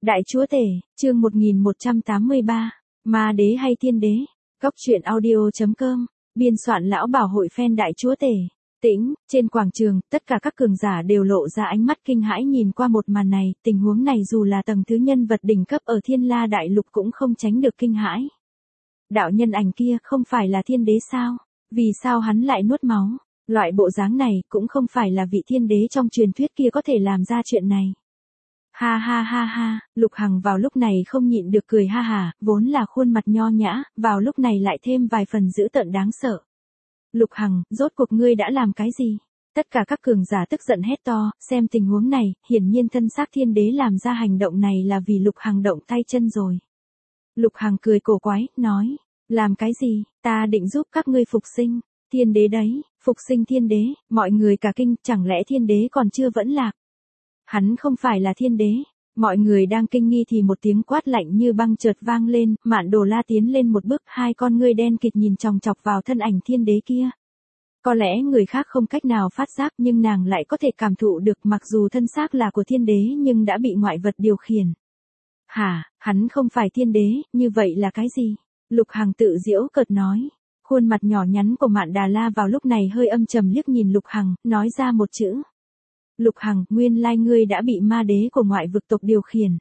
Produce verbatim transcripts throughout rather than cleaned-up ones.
Đại chúa tể, chương một nghìn một trăm tám mươi ba, ma đế hay thiên đế? Cốc truyện audio chấm com, biên soạn lão bảo hội fan đại chúa tể. Tĩnh, trên quảng trường, tất cả các cường giả đều lộ ra ánh mắt kinh hãi nhìn qua một màn này, tình huống này dù là tầng thứ nhân vật đỉnh cấp ở Thiên La Đại Lục cũng không tránh được kinh hãi. Đạo nhân ảnh kia không phải là thiên đế sao? Vì sao hắn lại nuốt máu? Loại bộ dáng này cũng không phải là vị thiên đế trong truyền thuyết kia có thể làm ra chuyện này. Ha ha ha ha, Lục Hằng vào lúc này không nhịn được cười ha hả, vốn là khuôn mặt nho nhã, vào lúc này lại thêm vài phần dữ tợn đáng sợ. Lục Hằng, rốt cuộc ngươi đã làm cái gì? Tất cả các cường giả tức giận hét to, xem tình huống này, hiển nhiên thân xác thiên đế làm ra hành động này là vì Lục Hằng động tay chân rồi. Lục Hằng cười cổ quái, nói, làm cái gì, ta định giúp các ngươi phục sinh, thiên đế đấy, phục sinh thiên đế, mọi người cả kinh, chẳng lẽ thiên đế còn chưa vẫn lạc? Hắn không phải là thiên đế. Mọi người đang kinh nghi thì một tiếng quát lạnh như băng chợt vang lên, Mạn Đồ La tiến lên một bước, hai con ngươi đen kịt nhìn chòng chọc vào thân ảnh thiên đế kia. Có lẽ người khác không cách nào phát giác nhưng nàng lại có thể cảm thụ được, mặc dù thân xác là của thiên đế nhưng đã bị ngoại vật điều khiển. Hả, hắn không phải thiên đế, như vậy là cái gì? Lục Hằng tự giễu cợt nói. Khuôn mặt nhỏ nhắn của Mạn Đà La vào lúc này hơi âm trầm liếc nhìn Lục Hằng, nói ra một chữ. Lục Hằng, nguyên lai ngươi đã bị ma đế của ngoại vực tộc điều khiển.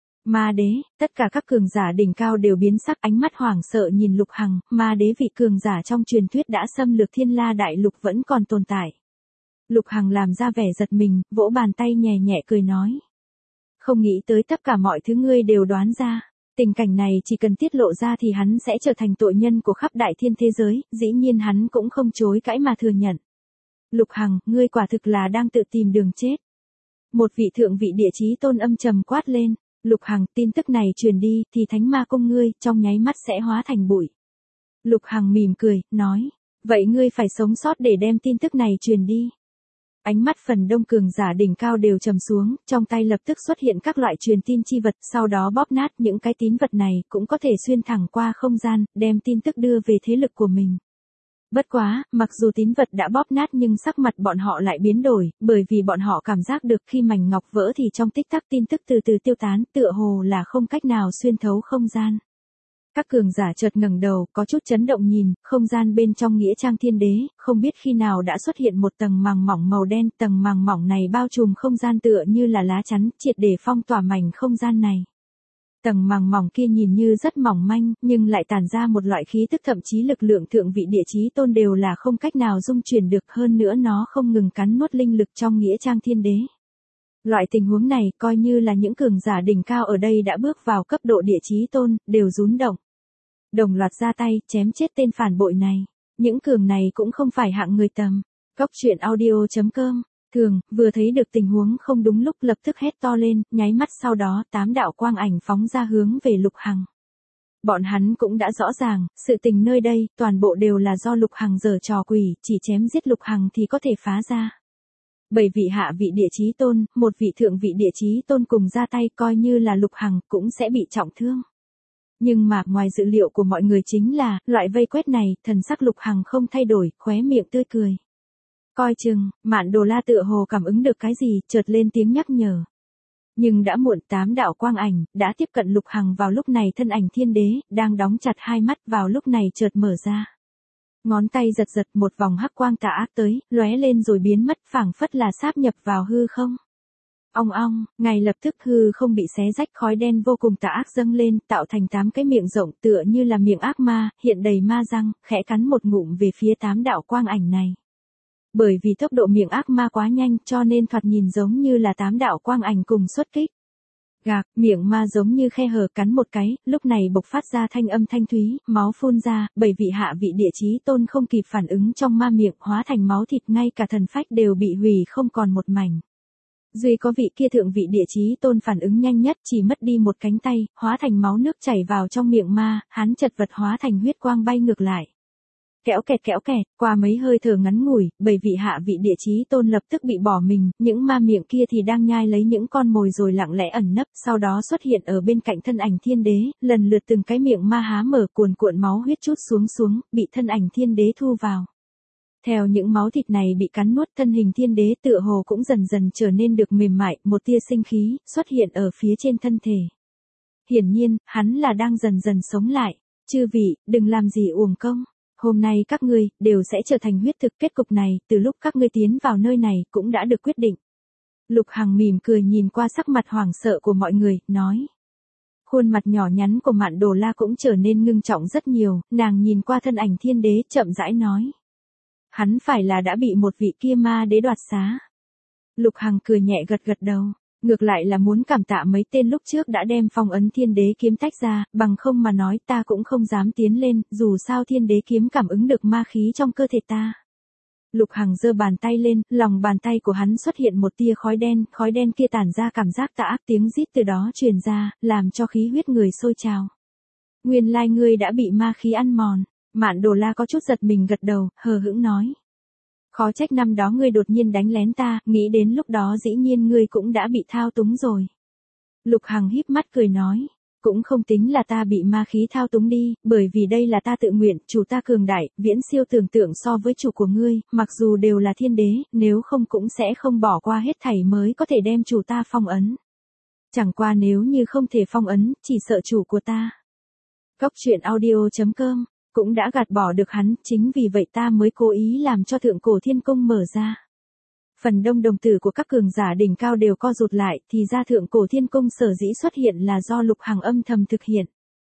Ma đế, tất cả các cường giả đỉnh cao đều biến sắc, ánh mắt hoảng sợ nhìn Lục Hằng, ma đế vị cường giả trong truyền thuyết đã xâm lược Thiên La Đại Lục vẫn còn tồn tại. Lục Hằng làm ra vẻ giật mình, vỗ bàn tay nhẹ nhẹ cười nói. Không nghĩ tới tất cả mọi thứ ngươi đều đoán ra, tình cảnh này chỉ cần tiết lộ ra thì hắn sẽ trở thành tội nhân của khắp đại thiên thế giới, dĩ nhiên hắn cũng không chối cãi mà thừa nhận. Lục Hằng, ngươi quả thực là đang tự tìm đường chết. Một vị thượng vị địa chí tôn âm trầm quát lên. Lục Hằng, tin tức này truyền đi, thì thánh ma cung ngươi, trong nháy mắt sẽ hóa thành bụi. Lục Hằng mỉm cười, nói. Vậy ngươi phải sống sót để đem tin tức này truyền đi. Ánh mắt phần đông cường giả đỉnh cao đều trầm xuống, trong tay lập tức xuất hiện các loại truyền tin chi vật, sau đó bóp nát những cái tín vật này, cũng có thể xuyên thẳng qua không gian, đem tin tức đưa về thế lực của mình. Bất quá, mặc dù tín vật đã bóp nát nhưng sắc mặt bọn họ lại biến đổi, bởi vì bọn họ cảm giác được khi mảnh ngọc vỡ thì trong tích tắc tin tức từ từ tiêu tán, tựa hồ là không cách nào xuyên thấu không gian. Các cường giả chợt ngẩng đầu, có chút chấn động nhìn, không gian bên trong nghĩa trang thiên đế, không biết khi nào đã xuất hiện một tầng màng mỏng màu đen, tầng màng mỏng này bao trùm không gian tựa như là lá chắn, triệt để phong tỏa mảnh không gian này. Tầng màng mỏng kia nhìn như rất mỏng manh, nhưng lại tản ra một loại khí tức thậm chí lực lượng thượng vị địa chí tôn đều là không cách nào dung chuyển được, hơn nữa nó không ngừng cắn nuốt linh lực trong nghĩa trang thiên đế. Loại tình huống này coi như là những cường giả đỉnh cao ở đây đã bước vào cấp độ địa chí tôn, đều rún động. Đồng loạt ra tay, chém chết tên phản bội này. Những cường này cũng không phải hạng người tầm. Cốc truyện audio chấm com. Thường, vừa thấy được tình huống không đúng lúc lập tức hét to lên, nháy mắt sau đó tám đạo quang ảnh phóng ra hướng về Lục Hằng. Bọn hắn cũng đã rõ ràng, sự tình nơi đây, toàn bộ đều là do Lục Hằng giở trò quỷ, chỉ chém giết Lục Hằng thì có thể phá ra. Bảy vị hạ vị địa chí tôn, một vị thượng vị địa chí tôn cùng ra tay coi như là Lục Hằng cũng sẽ bị trọng thương. Nhưng mà ngoài dự liệu của mọi người chính là, loại vây quét này, thần sắc Lục Hằng không thay đổi, khóe miệng tươi cười. Coi chừng, Mạn Đồ La tựa hồ cảm ứng được cái gì, chợt lên tiếng nhắc nhở. Nhưng đã muộn, tám đạo quang ảnh, đã tiếp cận Lục Hằng vào lúc này thân ảnh thiên đế, đang đóng chặt hai mắt vào lúc này chợt mở ra. Ngón tay giật giật một vòng hắc quang tà ác tới, lóe lên rồi biến mất phảng phất là sáp nhập vào hư không. Ong ong, ngay lập tức hư không bị xé rách, khói đen vô cùng tà ác dâng lên, tạo thành tám cái miệng rộng tựa như là miệng ác ma, hiện đầy ma răng, khẽ cắn một ngụm về phía tám đạo quang ảnh này. Bởi vì tốc độ miệng ác ma quá nhanh cho nên thoạt nhìn giống như là tám đạo quang ảnh cùng xuất kích. Gạc, miệng ma giống như khe hở cắn một cái, lúc này bộc phát ra thanh âm thanh thúy, máu phun ra, bảy vị hạ vị địa chí tôn không kịp phản ứng trong ma miệng hóa thành máu thịt, ngay cả thần phách đều bị hủy không còn một mảnh. Duy có vị kia thượng vị địa chí tôn phản ứng nhanh nhất, chỉ mất đi một cánh tay, hóa thành máu nước chảy vào trong miệng ma, hắn chật vật hóa thành huyết quang bay ngược lại. Kéo kẹt kéo kẹt, qua mấy hơi thở ngắn ngủi, bảy vị hạ vị địa chí tôn lập tức bị bỏ mình, những ma miệng kia thì đang nhai lấy những con mồi rồi lặng lẽ ẩn nấp, sau đó xuất hiện ở bên cạnh thân ảnh thiên đế, lần lượt từng cái miệng ma há mở, cuồn cuộn máu huyết chút xuống xuống, bị thân ảnh thiên đế thu vào. Theo những máu thịt này bị cắn nuốt, thân hình thiên đế tựa hồ cũng dần dần trở nên được mềm mại, một tia sinh khí xuất hiện ở phía trên thân thể. Hiển nhiên, hắn là đang dần dần sống lại. Chư vị, đừng làm gì uổng công. Hôm nay các ngươi đều sẽ trở thành huyết thực, kết cục này, từ lúc các ngươi tiến vào nơi này cũng đã được quyết định. Lục Hằng mỉm cười nhìn qua sắc mặt hoảng sợ của mọi người, nói. Khuôn mặt nhỏ nhắn của Mạn Đồ La cũng trở nên ngưng trọng rất nhiều, nàng nhìn qua thân ảnh thiên đế chậm rãi nói. Hắn phải là đã bị một vị kia ma đế đoạt xá. Lục Hằng cười nhẹ gật gật đầu, ngược lại là muốn cảm tạ mấy tên lúc trước đã đem phong ấn thiên đế kiếm tách ra, bằng không mà nói ta cũng không dám tiến lên, dù sao thiên đế kiếm cảm ứng được ma khí trong cơ thể ta. Lục Hằng giơ bàn tay lên, lòng bàn tay của hắn xuất hiện một tia khói đen, khói đen kia tản ra cảm giác tà ác, tiếng rít từ đó truyền ra, làm cho khí huyết người sôi trào. Nguyên lai ngươi đã bị ma khí ăn mòn. Mạn Đồ La có chút giật mình gật đầu, hờ hững nói. Khó trách năm đó ngươi đột nhiên đánh lén ta, nghĩ đến lúc đó dĩ nhiên ngươi cũng đã bị thao túng rồi. Lục Hằng híp mắt cười nói. Cũng không tính là ta bị ma khí thao túng đi, bởi vì đây là ta tự nguyện, chủ ta cường đại, viễn siêu tưởng tượng so với chủ của ngươi, mặc dù đều là thiên đế, nếu không cũng sẽ không bỏ qua hết thảy mới có thể đem chủ ta phong ấn. Chẳng qua nếu như không thể phong ấn, chỉ sợ chủ của ta. Cốc truyện audio chấm com cũng đã gạt bỏ được hắn, chính vì vậy ta mới cố ý làm cho thượng cổ thiên cung mở ra. Phần đông đồng tử của các cường giả đỉnh cao đều co rụt lại, thì ra thượng cổ thiên cung sở dĩ xuất hiện là do Lục Hằng âm thầm thực hiện.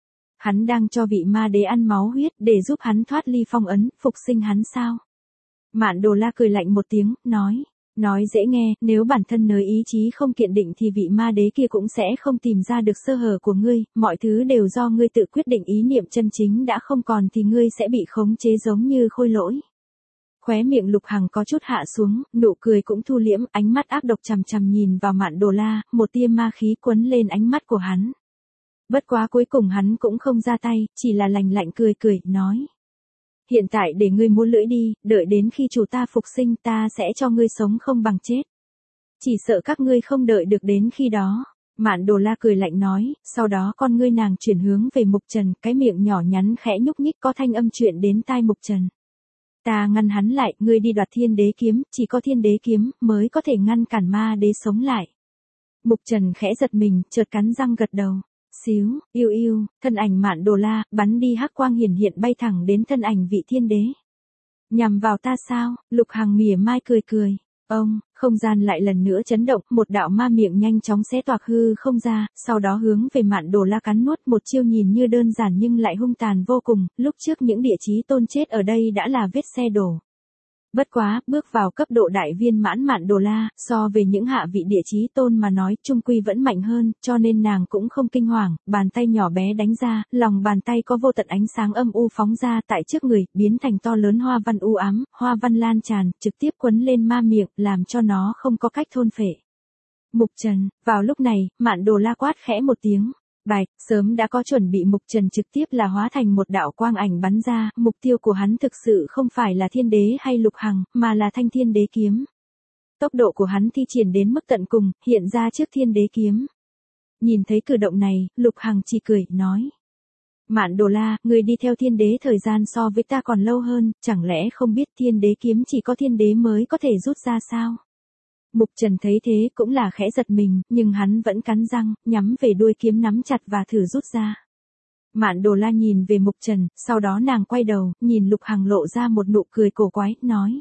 Hắn đang cho vị ma đế ăn máu huyết để giúp hắn thoát ly phong ấn, phục sinh hắn sao? Mạn Đồ La cười lạnh một tiếng, nói, nói dễ nghe, nếu bản thân nơi ý chí không kiện định thì vị ma đế kia cũng sẽ không tìm ra được sơ hở của ngươi, mọi thứ đều do ngươi tự quyết định, ý niệm chân chính đã không còn thì ngươi sẽ bị khống chế giống như khôi lỗi. Khóe miệng Lục Hằng có chút hạ xuống, nụ cười cũng thu liễm, ánh mắt ác độc chằm chằm nhìn vào Mạn Đồ La, một tia ma khí quấn lên ánh mắt của hắn. Bất quá cuối cùng hắn cũng không ra tay, chỉ là lạnh lạnh cười cười, nói. Hiện tại để ngươi múa lưỡi đi, đợi đến khi chủ ta phục sinh ta sẽ cho ngươi sống không bằng chết. Chỉ sợ các ngươi không đợi được đến khi đó. Mạn Đồ La cười lạnh nói, sau đó con ngươi nàng chuyển hướng về Mục Trần, cái miệng nhỏ nhắn khẽ nhúc nhích có thanh âm chuyện đến tai Mục Trần. Ta ngăn hắn lại, ngươi đi đoạt thiên đế kiếm, chỉ có thiên đế kiếm mới có thể ngăn cản ma đế sống lại. Mục Trần khẽ giật mình, chợt cắn răng gật đầu. Xíu, yêu yêu, thân ảnh Mạn Đồ La bắn đi hắc quang hiển hiện bay thẳng đến thân ảnh vị thiên đế. Nhằm vào ta sao? Lục Hằng mỉa mai cười cười. Ông, không gian lại lần nữa chấn động, một đạo ma miệng nhanh chóng xé toạc hư không ra, sau đó hướng về Mạn Đồ La cắn nuốt, một chiêu nhìn như đơn giản nhưng lại hung tàn vô cùng, lúc trước những địa chí tôn chết ở đây đã là vết xe đổ. Bất quá, bước vào cấp độ đại viên mãn Mạn Đồ La, so về những hạ vị địa chí tôn mà nói, trung quy vẫn mạnh hơn, cho nên nàng cũng không kinh hoàng, bàn tay nhỏ bé đánh ra, lòng bàn tay có vô tận ánh sáng âm u phóng ra tại trước người, biến thành to lớn hoa văn u ám, hoa văn lan tràn, trực tiếp quấn lên ma miệng, làm cho nó không có cách thôn phệ. Mục Trần, vào lúc này, Mạn Đồ La quát khẽ một tiếng. Bạch, sớm đã có chuẩn bị, Mục Trần trực tiếp là hóa thành một đạo quang ảnh bắn ra, mục tiêu của hắn thực sự không phải là thiên đế hay Lục Hằng, mà là thanh thiên đế kiếm. Tốc độ của hắn thi triển đến mức tận cùng, hiện ra trước thiên đế kiếm. Nhìn thấy cử động này, Lục Hằng chỉ cười, nói. Mạn Đồ La, người đi theo thiên đế thời gian so với ta còn lâu hơn, chẳng lẽ không biết thiên đế kiếm chỉ có thiên đế mới có thể rút ra sao? Mục Trần thấy thế cũng là khẽ giật mình, nhưng hắn vẫn cắn răng, nhắm về đuôi kiếm nắm chặt và thử rút ra. Mạn Đồ La nhìn về Mục Trần, sau đó nàng quay đầu, nhìn Lục Hằng lộ ra một nụ cười cổ quái, nói.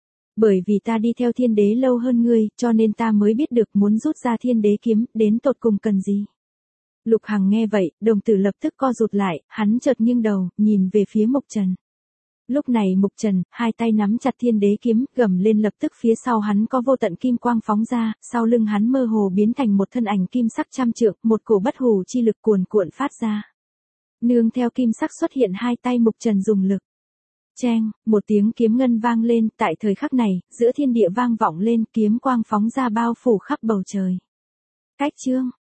Bởi vì ta đi theo thiên đế lâu hơn ngươi, cho nên ta mới biết được muốn rút ra thiên đế kiếm, đến tột cùng cần gì. Lục Hằng nghe vậy, đồng tử lập tức co rụt lại, hắn chợt nghiêng đầu, nhìn về phía Mục Trần. Lúc này Mục Trần, hai tay nắm chặt thiên đế kiếm, gầm lên, lập tức phía sau hắn có vô tận kim quang phóng ra, sau lưng hắn mơ hồ biến thành một thân ảnh kim sắc trăm trượng, một cổ bất hủ chi lực cuồn cuộn phát ra. Nương theo kim sắc xuất hiện, hai tay Mục Trần dùng lực. Cheng, một tiếng kiếm ngân vang lên, tại thời khắc này, giữa thiên địa vang vọng lên, kiếm quang phóng ra bao phủ khắp bầu trời. Cách chương